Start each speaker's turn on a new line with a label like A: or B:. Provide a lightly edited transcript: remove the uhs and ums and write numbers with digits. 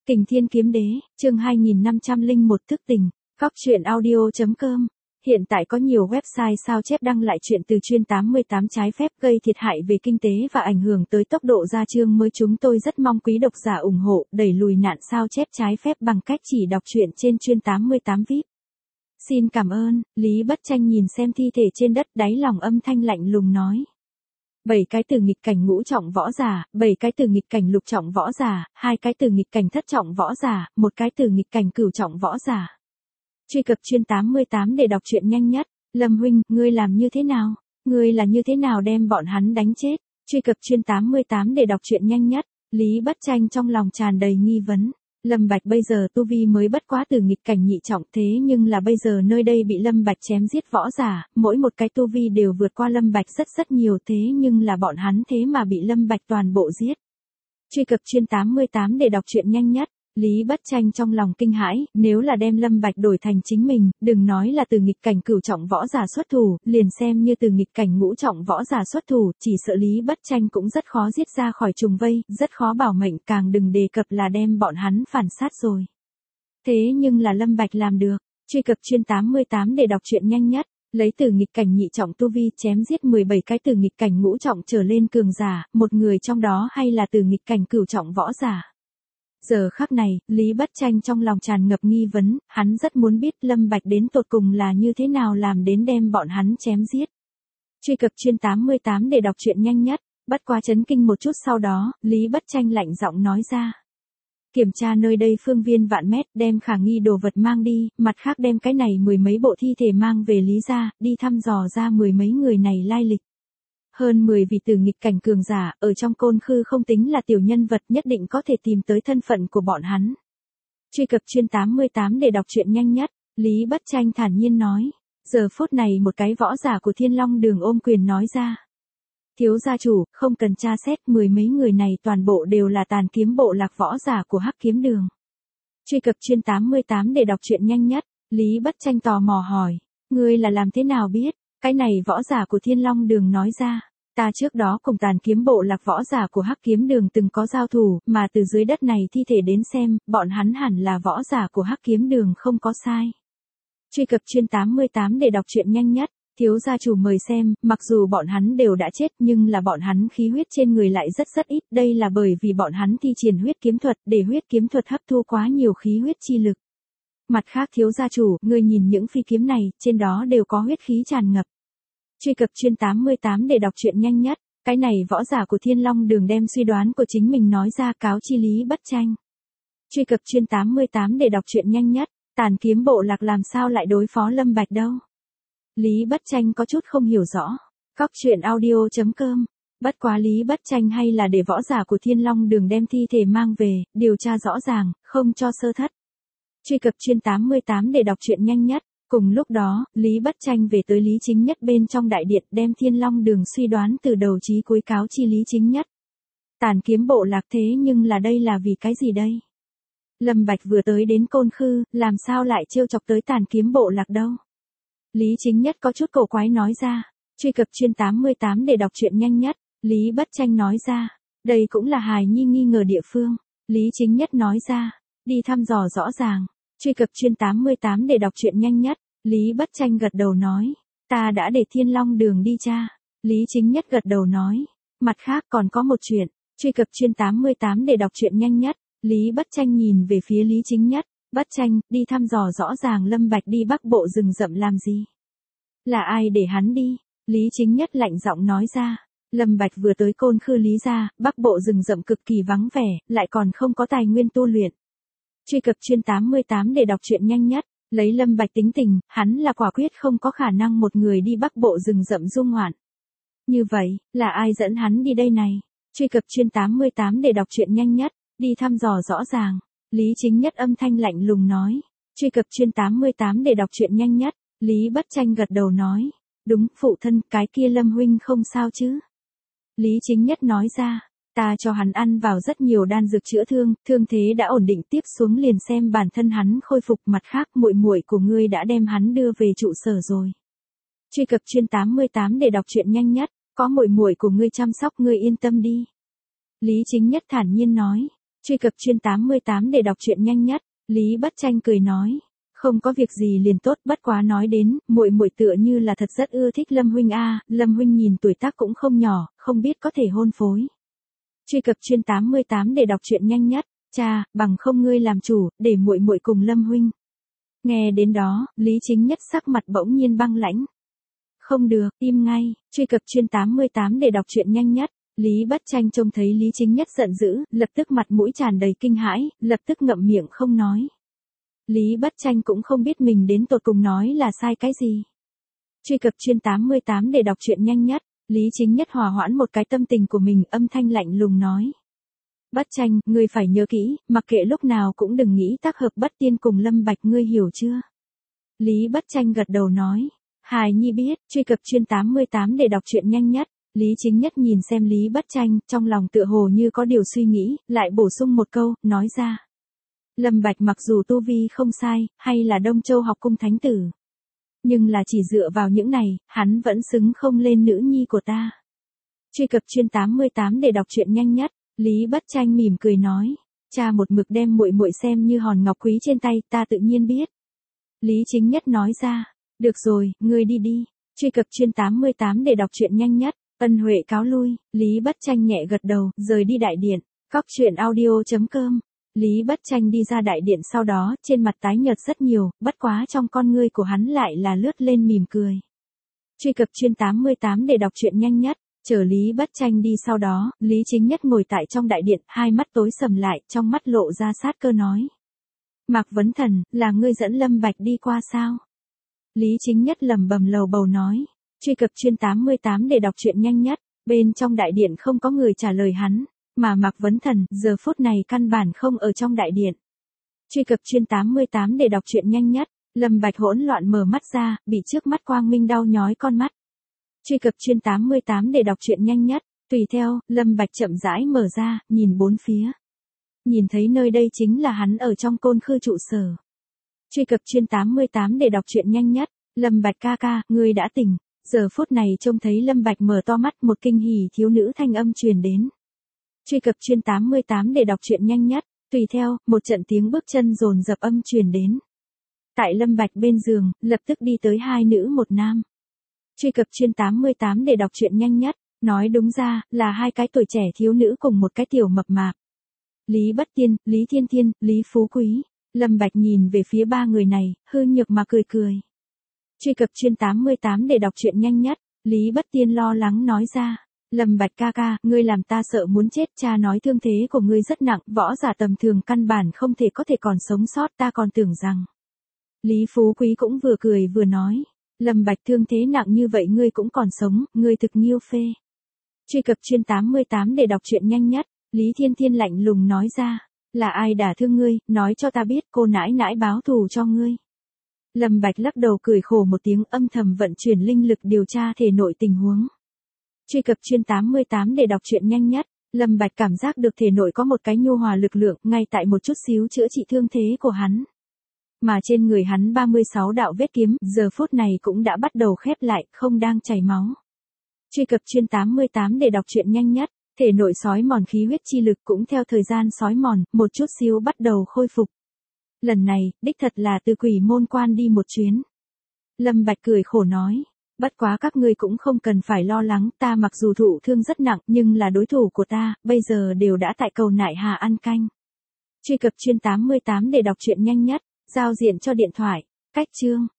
A: Kình Thiên Kiếm Đế, chương 2501 thức tỉnh, Cóc truyện audio.com. Hiện tại có nhiều website sao chép đăng lại chuyện từ chuyên 88 trái phép gây thiệt hại về kinh tế và ảnh hưởng tới tốc độ ra chương mới. Chúng tôi rất mong quý độc giả ủng hộ, đẩy lùi nạn sao chép trái phép bằng cách chỉ đọc truyện trên chuyên 88 VIP. Xin cảm ơn. Lý Bất Tranh nhìn xem thi thể trên đất, đáy lòng âm thanh lạnh lùng nói. 7 cái từ nghịch cảnh ngũ trọng võ giả, 7 cái từ nghịch cảnh lục trọng võ giả, 2 cái từ nghịch cảnh thất trọng võ giả, 1 cái từ nghịch cảnh cửu trọng võ giả. Truy cập chuyên 88 để đọc truyện nhanh nhất. Lâm huynh, ngươi làm như thế nào? Ngươi là như thế nào đem bọn hắn đánh chết? Truy cập chuyên 88 để đọc truyện nhanh nhất. Lý Bất Tranh trong lòng tràn đầy nghi vấn. Lâm Bạch bây giờ tu vi mới bất quá từ nghịch cảnh nhị trọng, thế nhưng là bây giờ nơi đây bị Lâm Bạch chém giết võ giả, mỗi một cái tu vi đều vượt qua Lâm Bạch rất nhiều, thế nhưng là bọn hắn thế mà bị Lâm Bạch toàn bộ giết. Truy cập chuyên 88 để đọc truyện nhanh nhất. Lý Bất Tranh trong lòng kinh hãi, nếu là đem Lâm Bạch đổi thành chính mình, đừng nói là từ nghịch cảnh cửu trọng võ giả xuất thủ, liền xem như từ nghịch cảnh ngũ trọng võ giả xuất thủ, chỉ sợ Lý Bất Tranh cũng rất khó giết ra khỏi trùng vây, rất khó bảo mệnh, càng đừng đề cập là đem bọn hắn phản sát rồi. Thế nhưng là Lâm Bạch làm được. Truy cập chuyên 88 để đọc truyện nhanh nhất. Lấy từ nghịch cảnh nhị trọng tu vi chém giết 17 cái từ nghịch cảnh ngũ trọng trở lên cường giả, một người trong đó hay là từ nghịch cảnh cửu trọng võ giả. Giờ khắc này, Lý Bất Tranh trong lòng tràn ngập nghi vấn, hắn rất muốn biết Lâm Bạch đến tột cùng là như thế nào làm đến đem bọn hắn chém giết. Truy cập chuyên 88 để đọc truyện nhanh nhất. Bất quá chấn kinh một chút sau đó, Lý Bất Tranh lạnh giọng nói ra. Kiểm tra nơi đây phương viên vạn mét, đem khả nghi đồ vật mang đi, mặt khác đem cái này 10 mấy bộ thi thể mang về Lý gia, đi thăm dò ra 10 mấy người này lai lịch. Hơn 10 vị từ nghịch cảnh cường giả, ở trong Côn Khư không tính là tiểu nhân vật, nhất định có thể tìm tới thân phận của bọn hắn. Truy cập chuyên 88 để đọc truyện nhanh nhất. Lý Bất Tranh thản nhiên nói. Giờ phút này một cái võ giả của Thiên Long Đường ôm quyền nói ra. Thiếu gia chủ, không cần tra xét, 10 mấy người này toàn bộ đều là tàn kiếm bộ lạc võ giả của Hắc Kiếm Đường. Truy cập chuyên 88 để đọc truyện nhanh nhất. Lý Bất Tranh tò mò hỏi. Ngươi là làm thế nào biết? Cái này võ giả của Thiên Long Đường nói ra. Ta trước đó cùng tàn kiếm bộ lạc võ giả của Hắc Kiếm Đường từng có giao thủ, mà từ dưới đất này thi thể đến xem, bọn hắn hẳn là võ giả của Hắc Kiếm Đường không có sai. Truy cập chuyên 88 để đọc truyện nhanh nhất. Thiếu gia chủ mời xem, mặc dù bọn hắn đều đã chết nhưng là bọn hắn khí huyết trên người lại rất ít, đây là bởi vì bọn hắn thi triển huyết kiếm thuật, để huyết kiếm thuật hấp thu quá nhiều khí huyết chi lực. Mặt khác thiếu gia chủ, ngươi nhìn những phi kiếm này, trên đó đều có huyết khí tràn ngập. Truy cập chuyên 88 để đọc truyện nhanh nhất. Cái này võ giả của Thiên Long Đường đem suy đoán của chính mình nói ra cáo chi Lý Bất Tranh. Truy cập chuyên 88 để đọc truyện nhanh nhất. Tàn kiếm bộ lạc làm sao lại đối phó Lâm Bạch đâu? Lý Bất Tranh có chút không hiểu rõ. Cóc truyện audio.com. Bất quá Lý Bất Tranh hay là để võ giả của Thiên Long Đường đem thi thể mang về, điều tra rõ ràng, không cho sơ thất. Truy cập chuyên 88 để đọc truyện nhanh nhất. Cùng lúc đó, Lý Bất Tranh về tới Lý Chính Nhất bên trong đại điện, đem Thiên Long Đường suy đoán từ đầu chí cuối cáo chi Lý Chính Nhất. Tàn kiếm bộ lạc, thế nhưng là đây là vì cái gì đây? Lâm Bạch vừa tới đến Côn Khư, làm sao lại trêu chọc tới tàn kiếm bộ lạc đâu? Lý Chính Nhất có chút cổ quái nói ra. Truy cập chuyên 88 để đọc truyện nhanh nhất. Lý Bất Tranh nói ra. Đây cũng là hài nhi nghi ngờ địa phương. Lý Chính Nhất nói ra. Đi thăm dò rõ ràng. Truy cập chuyên 88 để đọc truyện nhanh nhất. Lý Bất Tranh gật đầu nói. Ta đã để Thiên Long Đường đi tra. Lý Chính Nhất gật đầu nói. Mặt khác còn có một chuyện. Truy cập chuyên 88 để đọc truyện nhanh nhất. Lý Bất Tranh nhìn về phía Lý Chính Nhất. Bất Tranh, đi thăm dò rõ ràng Lâm Bạch đi Bắc Bộ rừng rậm làm gì? Là ai để hắn đi? Lý Chính Nhất lạnh giọng nói ra. Lâm Bạch vừa tới Côn Khư Lý gia, Bắc Bộ rừng rậm cực kỳ vắng vẻ, lại còn không có tài nguyên tu luyện. Truy cập chuyên 88 để đọc truyện nhanh nhất. Lấy Lâm Bạch tính tình, hắn là quả quyết không có khả năng một người đi Bắc Bộ rừng rậm du ngoạn. Như vậy, là ai dẫn hắn đi đây này? Truy cập chuyên 88 để đọc truyện nhanh nhất. Đi thăm dò rõ ràng. Lý Chính Nhất âm thanh lạnh lùng nói. Truy cập chuyên 88 để đọc truyện nhanh nhất. Lý Bất Tranh gật đầu nói. Đúng, phụ thân, cái kia Lâm huynh không sao chứ? Lý Chính Nhất nói ra. Ta cho hắn ăn vào rất nhiều đan dược chữa thương, thương thế đã ổn định, tiếp xuống liền xem bản thân hắn khôi phục. Mặt khác, muội muội của ngươi đã đem hắn đưa về trụ sở rồi. Truy cập chuyên 88 để đọc truyện nhanh nhất. Có muội muội của ngươi chăm sóc, ngươi yên tâm đi. Lý Chính Nhất thản nhiên nói. Truy cập chuyên 88 để đọc truyện nhanh nhất. Lý Bất Tranh cười nói, không có việc gì liền tốt, bất quá nói đến, muội muội tựa như là thật rất ưa thích Lâm huynh a, Lâm huynh nhìn tuổi tác cũng không nhỏ, không biết có thể hôn phối. Truy cập chuyên 88 để đọc truyện nhanh nhất. Cha, bằng không ngươi làm chủ, để muội muội cùng Lâm huynh. Nghe đến đó, Lý Chính Nhất sắc mặt bỗng nhiên băng lãnh. Không được, im ngay. Truy cập chuyên 88 để đọc truyện nhanh nhất. Lý Bất Tranh trông thấy Lý Chính Nhất giận dữ, lập tức mặt mũi tràn đầy kinh hãi, lập tức ngậm miệng không nói. Lý Bất Tranh cũng không biết mình đến tột cùng nói là sai cái gì. Truy cập chuyên 88 để đọc truyện nhanh nhất. Lý Chính Nhất hòa hoãn một cái tâm tình của mình, âm thanh lạnh lùng nói. Bất Tranh, ngươi phải nhớ kỹ, mặc kệ lúc nào cũng đừng nghĩ tác hợp Bất Tiên cùng Lâm Bạch, ngươi hiểu chưa? Lý Bất Tranh gật đầu nói. Hài nhi biết. Truy cập chuyên 88 để đọc truyện nhanh nhất. Lý Chính Nhất nhìn xem Lý Bất Tranh, trong lòng tựa hồ như có điều suy nghĩ, lại bổ sung một câu, nói ra. Lâm Bạch mặc dù tu vi không sai, hay là Đông Châu học cung thánh tử. Nhưng là chỉ dựa vào những này, hắn vẫn xứng không lên nữ nhi của ta. Truy cập chuyên 88 để đọc truyện nhanh nhất. Lý Bất Tranh mỉm cười nói. Cha một mực đem muội muội xem như hòn ngọc quý trên tay, ta tự nhiên biết. Lý Chính Nhất nói ra. Được rồi, ngươi đi đi. Truy cập chuyên 88 để đọc truyện nhanh nhất. Ân Huệ cáo lui, Lý Bất Tranh nhẹ gật đầu, rời đi đại điện. Cóc truyện audio.com. Lý Bất Tranh đi ra đại điện sau đó, trên mặt tái nhợt rất nhiều, bất quá trong con ngươi của hắn lại là lướt lên mỉm cười. Truy cập chuyên 88 để đọc truyện nhanh nhất. Chờ Lý Bất Tranh đi sau đó, Lý Chính Nhất ngồi tại trong đại điện, hai mắt tối sầm lại, trong mắt lộ ra sát cơ nói. Mạc Vấn Thần, là ngươi dẫn Lâm Bạch đi qua sao? Lý Chính Nhất lẩm bẩm lầu bầu nói. Truy cập chuyên 88 để đọc truyện nhanh nhất. Bên trong đại điện không có người trả lời hắn, mà Mạc Vấn Thần giờ phút này căn bản không ở trong đại điện. Truy cập chuyên 88 để đọc truyện nhanh nhất. Lâm Bạch hỗn loạn mở mắt ra, bị trước mắt quang minh đau nhói con mắt. Truy cập chuyên 88 để đọc truyện nhanh nhất. Tùy theo, Lâm Bạch chậm rãi mở ra, nhìn bốn phía. Nhìn thấy nơi đây chính là hắn ở trong Côn Khư trụ sở. Truy cập chuyên 88 để đọc truyện nhanh nhất. Lâm Bạch ca ca, ngươi đã tỉnh. Giờ phút này trông thấy Lâm Bạch mở to mắt, một kinh hỉ thiếu nữ thanh âm truyền đến. Truy cập chuyên 88 để đọc truyện nhanh nhất. Tùy theo, một trận tiếng bước chân dồn dập âm truyền đến. Tại Lâm Bạch bên giường, lập tức đi tới hai nữ một nam. Truy cập chuyên 88 để đọc truyện nhanh nhất. Nói đúng ra, là hai cái tuổi trẻ thiếu nữ cùng một cái tiểu mập mạp. Lý Bất Tiên, Lý Thiên Thiên, Lý Phú Quý. Lâm Bạch nhìn về phía ba người này, hư nhược mà cười cười. Truy cập chuyên 88 để đọc truyện nhanh nhất. Lý Bất Tiên lo lắng nói ra. Lâm Bạch ca ca, ngươi làm ta sợ muốn chết, cha nói thương thế của ngươi rất nặng, võ giả tầm thường căn bản không thể có thể còn sống sót, ta còn tưởng rằng. Lý Phú Quý cũng vừa cười vừa nói. Lâm Bạch thương thế nặng như vậy ngươi cũng còn sống, ngươi thực nghiêu phê. Truy cập chuyên 88 để đọc truyện nhanh nhất. Lý Thiên Thiên lạnh lùng nói ra. Là ai đả thương ngươi, nói cho ta biết, cô nãi nãi báo thù cho ngươi. Lâm Bạch lắc đầu cười khổ một tiếng, âm thầm vận chuyển linh lực điều tra thể nội tình huống. Truy cập chuyên 88 để đọc truyện nhanh nhất. Lâm Bạch cảm giác được thể nội có một cái nhu hòa lực lượng, ngay tại một chút xíu chữa trị thương thế của hắn. Mà trên người hắn 36 đạo vết kiếm, giờ phút này cũng đã bắt đầu khép lại, không đang chảy máu. Truy cập chuyên 88 để đọc truyện nhanh nhất. Thể nội sói mòn khí huyết chi lực cũng theo thời gian sói mòn, một chút xíu bắt đầu khôi phục. Lần này, đích thật là từ Quỷ Môn Quan đi một chuyến. Lâm Bạch cười khổ nói. Bất quá các ngươi cũng không cần phải lo lắng, ta mặc dù thụ thương rất nặng, nhưng là đối thủ của ta, bây giờ đều đã tại cầu nại hà ăn canh. Truy cập chuyên 88 để đọc truyện nhanh nhất. Giao diện cho điện thoại. Cách chương.